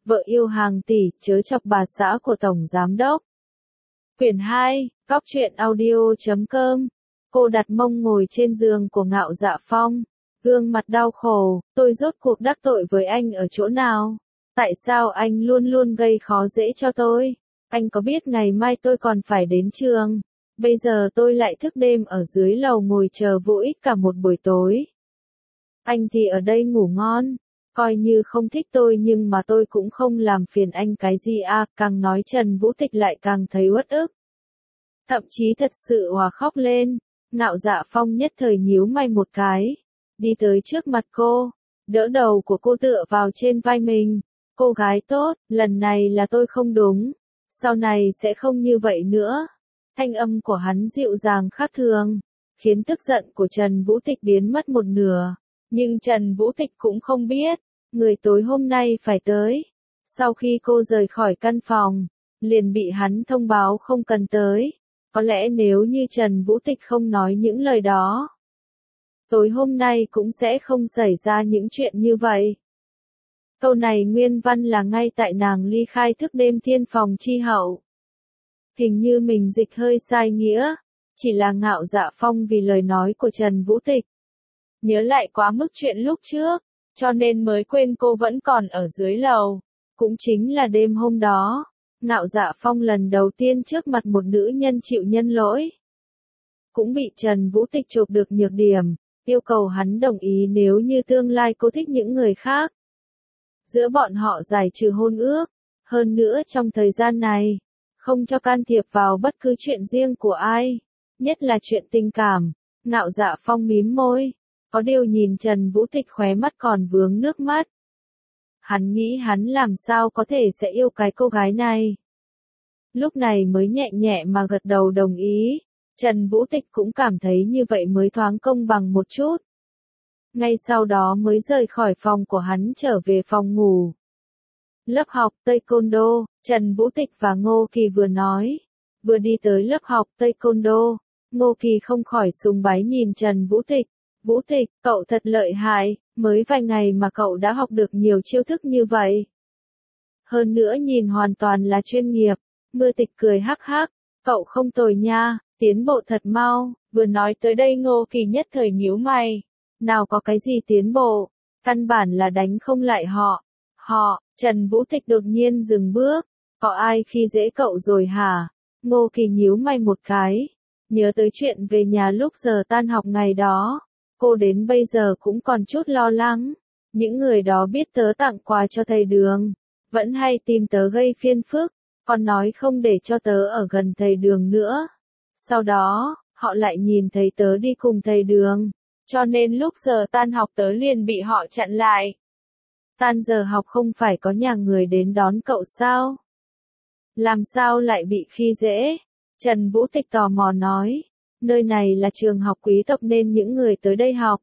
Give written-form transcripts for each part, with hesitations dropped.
Vợ yêu hàng tỷ, chớ chọc bà xã của Tổng Giám Đốc. Quyển 2, Cóc truyện audio.com. Cô đặt mông ngồi trên giường của Ngạo Dạ Phong, gương mặt đau khổ, tôi rốt cuộc đắc tội với anh ở chỗ nào? Tại sao anh luôn luôn gây khó dễ cho tôi? Anh có biết ngày mai tôi còn phải đến trường? Bây giờ tôi lại thức đêm ở dưới lầu ngồi chờ Vũ Ích cả một buổi tối. Anh thì ở đây ngủ ngon. Coi như không thích tôi nhưng mà tôi cũng không làm phiền anh cái gì à, càng nói Trần Vũ Tịch lại càng thấy uất ức. Thậm chí thật sự hòa khóc lên. Ngạo Dạ Phong nhất thời nhíu mày một cái, đi tới trước mặt cô, đỡ đầu của cô tựa vào trên vai mình. Cô gái tốt, lần này là tôi không đúng, sau này sẽ không như vậy nữa. Thanh âm của hắn dịu dàng khác thường, khiến tức giận của Trần Vũ Tịch biến mất một nửa. Nhưng Trần Vũ Tịch cũng không biết, người tối hôm nay phải tới. Sau khi cô rời khỏi căn phòng, liền bị hắn thông báo không cần tới. Có lẽ nếu như Trần Vũ Tịch không nói những lời đó, tối hôm nay cũng sẽ không xảy ra những chuyện như vậy. Câu này nguyên văn là ngay tại nàng ly khai thức đêm thiên phòng chi hậu. Hình như mình dịch hơi sai nghĩa, chỉ là Ngạo Dạ Phong vì lời nói của Trần Vũ Tịch. Nhớ lại quá mức chuyện lúc trước, cho nên mới quên cô vẫn còn ở dưới lầu. Cũng chính là đêm hôm đó, Ngạo Dạ Phong lần đầu tiên trước mặt một nữ nhân chịu nhân lỗi. Cũng bị Trần Vũ Tịch chụp được nhược điểm, yêu cầu hắn đồng ý nếu như tương lai cô thích những người khác. Giữa bọn họ giải trừ hôn ước, hơn nữa trong thời gian này, không cho can thiệp vào bất cứ chuyện riêng của ai, nhất là chuyện tình cảm. Ngạo Dạ Phong mím môi, có điều nhìn Trần Vũ Tịch khóe mắt còn vướng nước mắt. Hắn nghĩ hắn làm sao có thể sẽ yêu cái cô gái này. Lúc này mới nhẹ nhẹ mà gật đầu đồng ý, Trần Vũ Tịch cũng cảm thấy như vậy mới thoáng công bằng một chút. Ngay sau đó mới rời khỏi phòng của hắn trở về phòng ngủ. Lớp học Taekwondo, Trần Vũ Tịch và Ngô Kỳ vừa nói, vừa đi tới lớp học Taekwondo. Ngô Kỳ không khỏi sùng bái nhìn Trần Vũ Tịch. Vũ Tịch, cậu thật lợi hại, mới vài ngày mà cậu đã học được nhiều chiêu thức như vậy. Hơn nữa nhìn hoàn toàn là chuyên nghiệp. Mưa Tịch cười hắc hắc, cậu không tồi nha, tiến bộ thật mau. Vừa nói tới đây Ngô Kỳ nhất thời nhíu mày. Nào có cái gì tiến bộ, căn bản là đánh không lại họ. Trần Vũ Tịch đột nhiên dừng bước, có ai khi dễ cậu rồi hả? Ngô Kỳ nhíu mày một cái, nhớ tới chuyện về nhà lúc giờ tan học ngày đó. Cô đến bây giờ cũng còn chút lo lắng. Những người đó biết tớ tặng quà cho thầy Đường, vẫn hay tìm tớ gây phiền phức, còn nói không để cho tớ ở gần thầy Đường nữa. Sau đó, họ lại nhìn thấy tớ đi cùng thầy Đường, cho nên lúc giờ tan học tớ liền bị họ chặn lại. Tan giờ học không phải có nhà người đến đón cậu sao? Làm sao lại bị khi dễ? Trần Vũ Tịch tò mò nói. Nơi này là trường học quý tộc nên những người tới đây học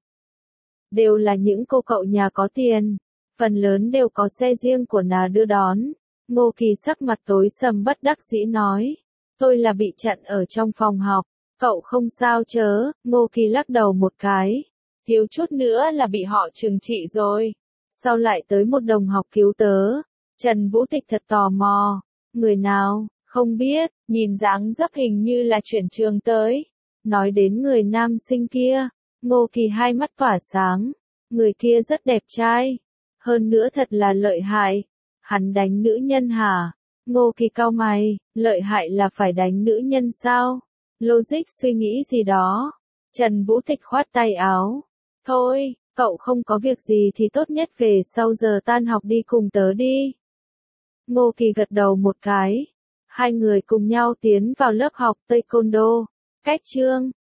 đều là những cô cậu nhà có tiền, phần lớn đều có xe riêng của nà đưa đón. Ngô Kỳ sắc mặt tối sầm bất đắc dĩ nói, tôi là bị chặn ở trong phòng học, cậu không sao chớ? Ngô Kỳ lắc đầu một cái, thiếu chút nữa là bị họ trừng trị rồi. Sao lại tới một đồng học cứu tớ? Trần Vũ Tịch thật tò mò, người nào? Không biết, nhìn dáng dấp hình như là chuyển trường tới. Nói đến người nam sinh kia, Ngô Kỳ hai mắt tỏa sáng, người kia rất đẹp trai, hơn nữa thật là lợi hại. Hắn đánh nữ nhân hả? Ngô Kỳ cau mày, lợi hại là phải đánh nữ nhân sao? Logic suy nghĩ gì đó. Trần Vũ Tịch khoát tay áo, thôi, cậu không có việc gì thì tốt nhất về sau giờ tan học đi cùng tớ đi. Ngô Kỳ gật đầu một cái, hai người cùng nhau tiến vào lớp học Taekwondo. Cách chương